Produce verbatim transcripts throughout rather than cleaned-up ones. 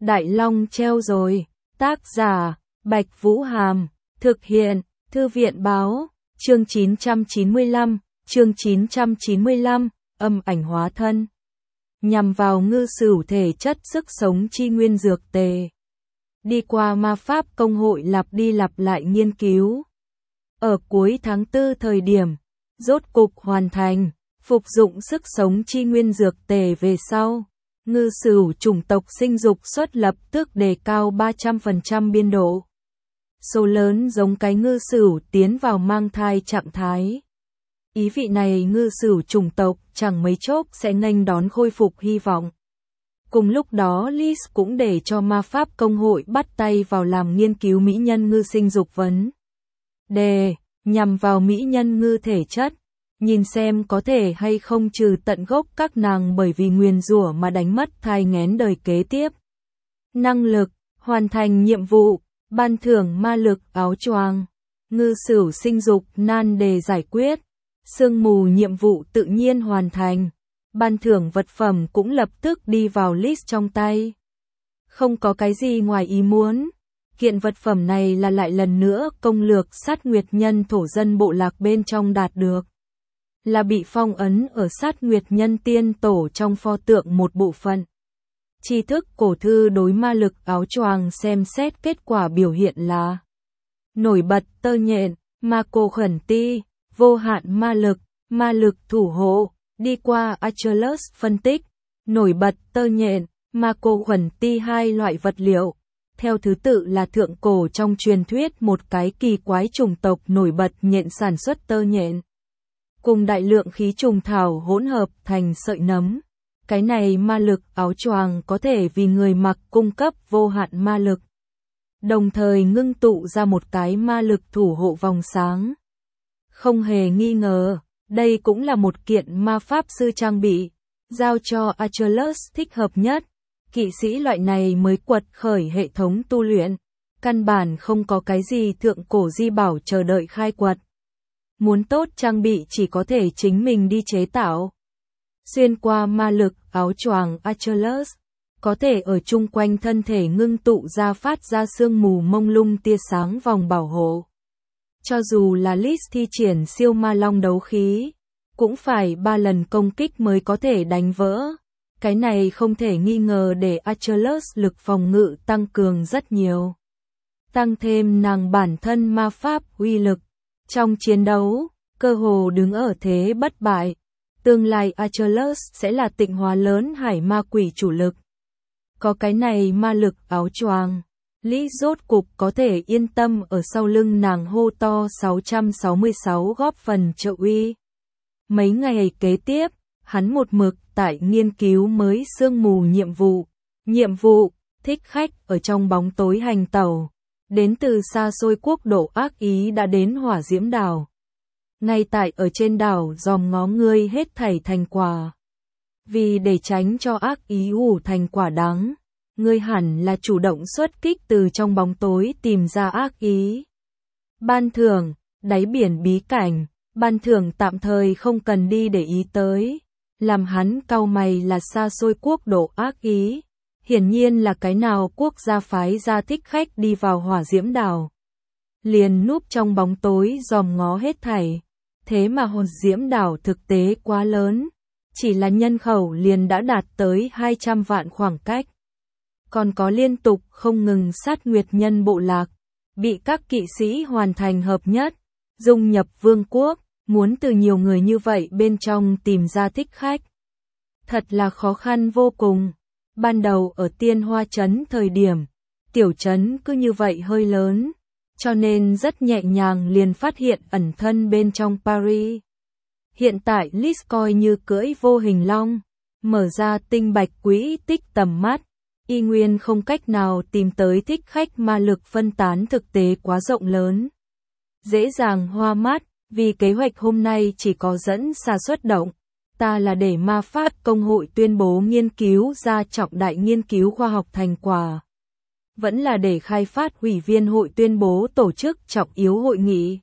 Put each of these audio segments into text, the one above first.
Đại Long treo rồi. Tác giả, Bạch Vũ Hàm. Thực hiện, Thư viện Báo. Chương chín trăm chín mươi lăm, chương chín trăm chín mươi lăm, âm ảnh hóa thân. Nhằm vào ngư sửu thể chất sức sống chi nguyên dược tề. Đi qua ma pháp công hội lặp đi lặp lại nghiên cứu. Ở cuối tháng tư thời điểm, rốt cục hoàn thành, phục dụng sức sống chi nguyên dược tề về sau. Ngư sửu chủng tộc sinh dục suất lập tức đề cao ba trăm phần trăm biên độ. Số lớn giống cái ngư sửu tiến vào mang thai trạng thái. Ý vị này ngư sửu chủng tộc chẳng mấy chốc sẽ nghênh đón khôi phục hy vọng. Cùng lúc đó Liz cũng để cho ma pháp công hội bắt tay vào làm nghiên cứu mỹ nhân ngư sinh dục vấn đề, nhằm vào mỹ nhân ngư thể chất, nhìn xem có thể hay không trừ tận gốc các nàng bởi vì nguyền rủa mà đánh mất thai nghén đời kế tiếp. Năng lực, hoàn thành nhiệm vụ, ban thưởng ma lực áo choàng, ngư sửu sinh dục nan đề giải quyết, sương mù nhiệm vụ tự nhiên hoàn thành, ban thưởng vật phẩm cũng lập tức đi vào list trong tay. Không có cái gì ngoài ý muốn, kiện vật phẩm này là lại lần nữa công lược sát nguyệt nhân thổ dân bộ lạc bên trong đạt được. Là bị phong ấn ở sát nguyệt nhân tiên tổ trong pho tượng một bộ phận. Tri thức cổ thư đối ma lực áo choàng xem xét kết quả biểu hiện là nổi bật tơ nhện, ma cô khẩn ti, vô hạn ma lực, ma lực thủ hộ. Đi qua Achilles phân tích, nổi bật tơ nhện, ma cô khẩn ti hai loại vật liệu. Theo thứ tự là thượng cổ trong truyền thuyết một cái kỳ quái chủng tộc nổi bật nhện sản xuất tơ nhện. Cùng đại lượng khí trùng thảo hỗn hợp thành sợi nấm. Cái này ma lực áo choàng có thể vì người mặc cung cấp vô hạn ma lực. Đồng thời ngưng tụ ra một cái ma lực thủ hộ vòng sáng. Không hề nghi ngờ, đây cũng là một kiện ma pháp sư trang bị, giao cho Achilles thích hợp nhất. Kỵ sĩ loại này mới quật khởi hệ thống tu luyện, căn bản không có cái gì thượng cổ di bảo chờ đợi khai quật. Muốn tốt trang bị chỉ có thể chính mình đi chế tạo. Xuyên qua ma lực áo choàng Achilles, có thể ở chung quanh thân thể ngưng tụ ra phát ra sương mù mông lung tia sáng vòng bảo hộ. Cho dù là Liz thi triển siêu ma long đấu khí, cũng phải ba lần công kích mới có thể đánh vỡ. Cái này không thể nghi ngờ để Achilles lực phòng ngự tăng cường rất nhiều. Tăng thêm nàng bản thân ma pháp uy lực. Trong chiến đấu, cơ hồ đứng ở thế bất bại. Tương lai Achilles sẽ là tịnh hóa lớn hải ma quỷ chủ lực. Có cái này ma lực áo choàng, Lý rốt cục có thể yên tâm ở sau lưng nàng hô to sáu trăm sáu mươi sáu góp phần trợ uy. Mấy ngày kế tiếp, hắn một mực tại nghiên cứu mới sương mù nhiệm vụ. Nhiệm vụ, thích khách ở trong bóng tối hành tẩu. Đến từ xa xôi quốc độ ác ý đã đến hỏa diễm đảo. Ngay tại ở trên đảo dòm ngó ngươi hết thảy thành quả. Vì để tránh cho ác ý ủ thành quả đắng, ngươi hẳn là chủ động xuất kích từ trong bóng tối tìm ra ác ý. Ban thưởng, đáy biển bí cảnh, ban thưởng tạm thời không cần đi để ý tới. Làm hắn cau mày là xa xôi quốc độ ác ý. Hiển nhiên là cái nào quốc gia phái ra thích khách đi vào hỏa diễm đảo. Liền núp trong bóng tối dòm ngó hết thảy. Thế mà hồn diễm đảo thực tế quá lớn. Chỉ là nhân khẩu liền đã đạt tới hai trăm vạn khoảng cách. Còn có liên tục không ngừng sát nguyệt nhân bộ lạc. Bị các kỵ sĩ hoàn thành hợp nhất. Dung nhập vương quốc. Muốn từ nhiều người như vậy bên trong tìm ra thích khách. Thật là khó khăn vô cùng. Ban đầu ở Tiên Hoa Trấn thời điểm, tiểu trấn cứ như vậy hơi lớn, cho nên rất nhẹ nhàng liền phát hiện ẩn thân bên trong Paris. Hiện tại Liz coi như cưỡi vô hình long, mở ra tinh bạch quỹ tích tầm mắt, y nguyên không cách nào tìm tới thích khách ma lực phân tán thực tế quá rộng lớn. Dễ dàng hoa mắt, vì kế hoạch hôm nay chỉ có dẫn xa xuất động. Ta là để ma pháp công hội tuyên bố nghiên cứu ra trọng đại nghiên cứu khoa học thành quả. Vẫn là để khai phát ủy viên hội tuyên bố tổ chức trọng yếu hội nghị.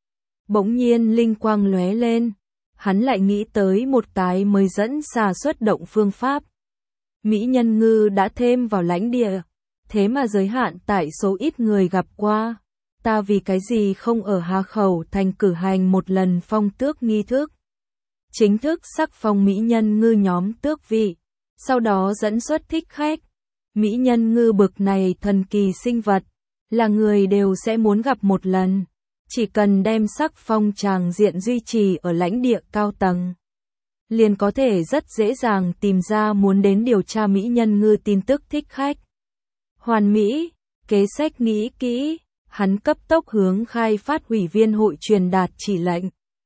Bỗng nhiên linh quang lóe lên. Hắn lại nghĩ tới một cái mới dẫn xa xuất động phương pháp. Mỹ nhân ngư đã thêm vào lãnh địa, thế mà giới hạn tại số ít người gặp qua. Ta vì cái gì không ở Hà Khẩu Thành cử hành một lần phong tước nghi thức? Chính thức sắc phong mỹ nhân ngư nhóm tước vị, sau đó dẫn xuất thích khách. Mỹ nhân ngư bực này thần kỳ sinh vật, là người đều sẽ muốn gặp một lần. Chỉ cần đem sắc phong tràng diện duy trì ở lãnh địa cao tầng, liền có thể rất dễ dàng tìm ra muốn đến điều tra mỹ nhân ngư tin tức thích khách. Hoàn mỹ, kế sách nghĩ kỹ, hắn cấp tốc hướng khai phát ủy viên hội truyền đạt chỉ lệnh.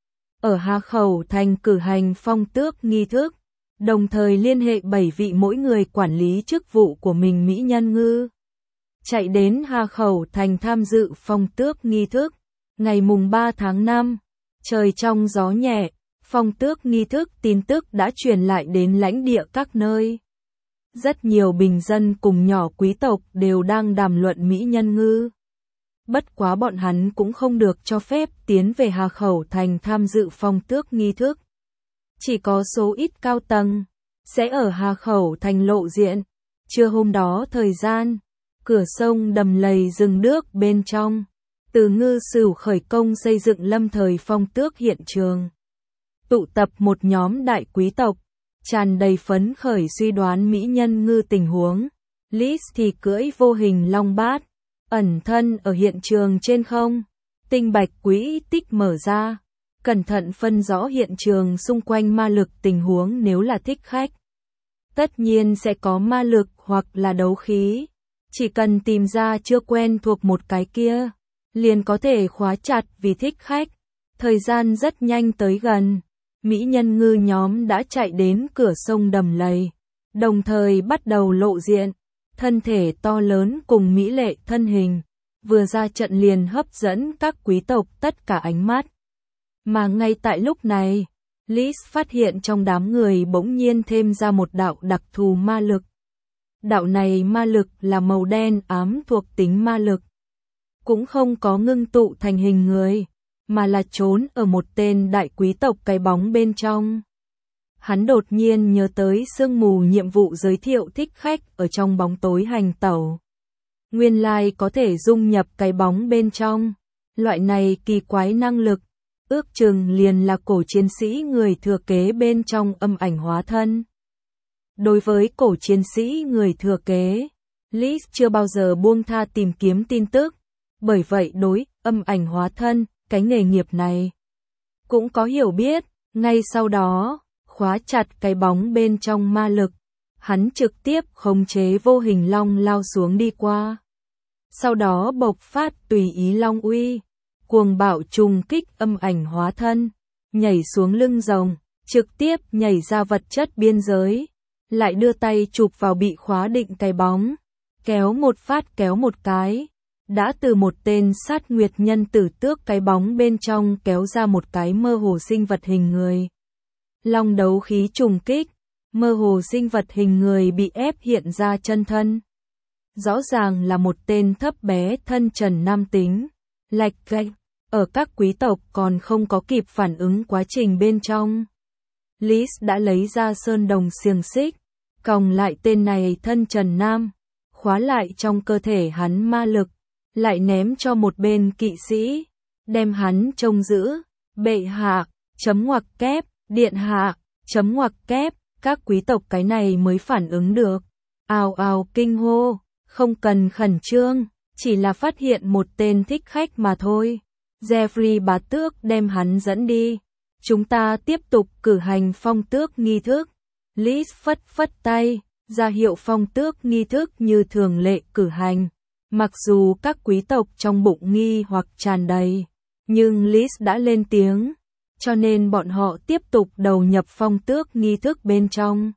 Ở Hà Khẩu Thành cử hành phong tước nghi thức, đồng thời liên hệ bảy vị mỗi người quản lý chức vụ của mình mỹ nhân ngư. Chạy đến Hà Khẩu Thành tham dự phong tước nghi thức. Ngày mùng ba tháng năm, trời trong gió nhẹ, phong tước nghi thức tin tức đã truyền lại đến lãnh địa các nơi. Rất nhiều bình dân cùng nhỏ quý tộc đều đang đàm luận mỹ nhân ngư. Bất quá bọn hắn cũng không được cho phép tiến về Hà Khẩu Thành tham dự phong tước nghi thức. Chỉ có số ít cao tầng sẽ ở Hà Khẩu Thành lộ diện. Trưa hôm đó thời gian, cửa sông đầm lầy rừng nước bên trong, Từ Ngư Sửu khởi công xây dựng lâm thời phong tước hiện trường. Tụ tập một nhóm đại quý tộc, tràn đầy phấn khởi suy đoán mỹ nhân ngư tình huống. Liz thì cưỡi vô hình long bát, ẩn thân ở hiện trường trên không. Tinh bạch quỹ tích mở ra, cẩn thận phân rõ hiện trường xung quanh ma lực tình huống nếu là thích khách. Tất nhiên sẽ có ma lực hoặc là đấu khí. Chỉ cần tìm ra chưa quen thuộc một cái kia, liền có thể khóa chặt vì thích khách. Thời gian rất nhanh tới gần. Mỹ nhân ngư nhóm đã chạy đến cửa sông đầm lầy, đồng thời bắt đầu lộ diện. Thân thể to lớn cùng mỹ lệ thân hình, vừa ra trận liền hấp dẫn các quý tộc tất cả ánh mắt. Mà ngay tại lúc này, Liz phát hiện trong đám người bỗng nhiên thêm ra một đạo đặc thù ma lực. Đạo này ma lực là màu đen ám thuộc tính ma lực. Cũng không có ngưng tụ thành hình người, mà là trốn ở một tên đại quý tộc cái bóng bên trong. Hắn đột nhiên nhớ tới sương mù nhiệm vụ giới thiệu thích khách ở trong bóng tối hành tẩu. Nguyên lai có thể dung nhập cái bóng bên trong. Loại này kỳ quái năng lực, ước chừng liền là cổ chiến sĩ người thừa kế bên trong âm ảnh hóa thân. Đối với cổ chiến sĩ người thừa kế, Liz chưa bao giờ buông tha tìm kiếm tin tức. Bởi vậy đối âm ảnh hóa thân, cái nghề nghiệp này cũng có hiểu biết. Ngay sau đó, khóa chặt cái bóng bên trong ma lực, hắn trực tiếp khống chế vô hình long lao xuống đi qua. Sau đó bộc phát tùy ý long uy, cuồng bạo trùng kích âm ảnh hóa thân, nhảy xuống lưng rồng, trực tiếp nhảy ra vật chất biên giới, lại đưa tay chụp vào bị khóa định cái bóng, kéo một phát kéo một cái, đã từ một tên sát nguyệt nhân tử tước cái bóng bên trong kéo ra một cái mơ hồ sinh vật hình người. Long đấu khí trùng kích, mơ hồ sinh vật hình người bị ép hiện ra chân thân. Rõ ràng là một tên thấp bé thân trần nam tính, lạch gạch, ở các quý tộc còn không có kịp phản ứng quá trình bên trong. Liz đã lấy ra sơn đồng xiềng xích, còng lại tên này thân trần nam, khóa lại trong cơ thể hắn ma lực, lại ném cho một bên kỵ sĩ, đem hắn trông giữ. Bệ hạ, chấm ngoặc kép, điện hạ, chấm ngoặc kép, các quý tộc cái này mới phản ứng được. Ào ào kinh hô, không cần khẩn trương, chỉ là phát hiện một tên thích khách mà thôi. Jeffrey bá tước đem hắn dẫn đi. Chúng ta tiếp tục cử hành phong tước nghi thức. Liz phất phất tay, ra hiệu phong tước nghi thức như thường lệ cử hành. Mặc dù các quý tộc trong bụng nghi hoặc tràn đầy, nhưng Liz đã lên tiếng, cho nên bọn họ tiếp tục đầu nhập phong tước nghi thức bên trong.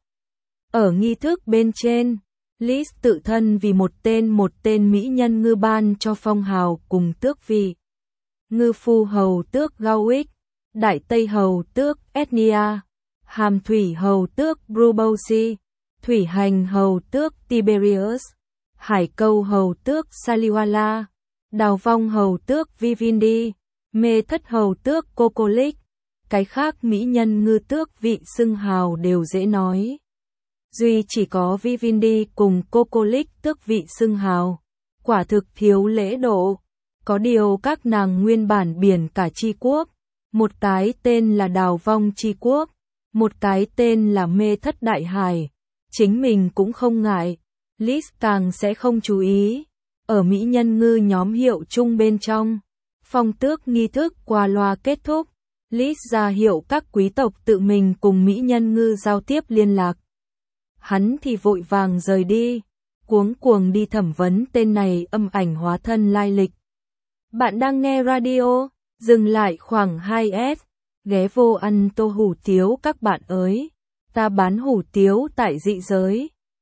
Ở nghi thức bên trên, Liz tự thân vì một tên một tên mỹ nhân ngư ban cho phong hào cùng tước vị. Ngư phu hầu tước Gawick, đại tây hầu tước Ethnia, hàm thủy hầu tước Brubosi, thủy hành hầu tước Tiberius, hải câu hầu tước Saliwala, đào vong hầu tước Vivindi, mê thất hầu tước Kokolik. Cái khác mỹ nhân ngư tước vị xưng hào đều dễ nói. duy chỉ có Vivendi cùng Cocolich tước vị xưng hào. Quả thực thiếu lễ độ. Có điều các nàng nguyên bản biển cả tri quốc. Một cái tên là Đào Vong tri quốc, một cái tên là Mê Thất Đại Hải. Chính mình cũng không ngại. Liz càng sẽ không chú ý. Ở Mỹ Nhân Ngư nhóm hiệu chung bên trong. Phong tước nghi thức qua loa kết thúc. Liz ra hiệu các quý tộc tự mình cùng Mỹ Nhân Ngư giao tiếp liên lạc. Hắn thì vội vàng rời đi. Cuống cuồng đi thẩm vấn tên này âm ảnh hóa thân lai lịch. Bạn đang nghe radio, dừng lại khoảng hai S, ghé vô ăn tô hủ tiếu các bạn ơi. Ta bán hủ tiếu tại dị giới.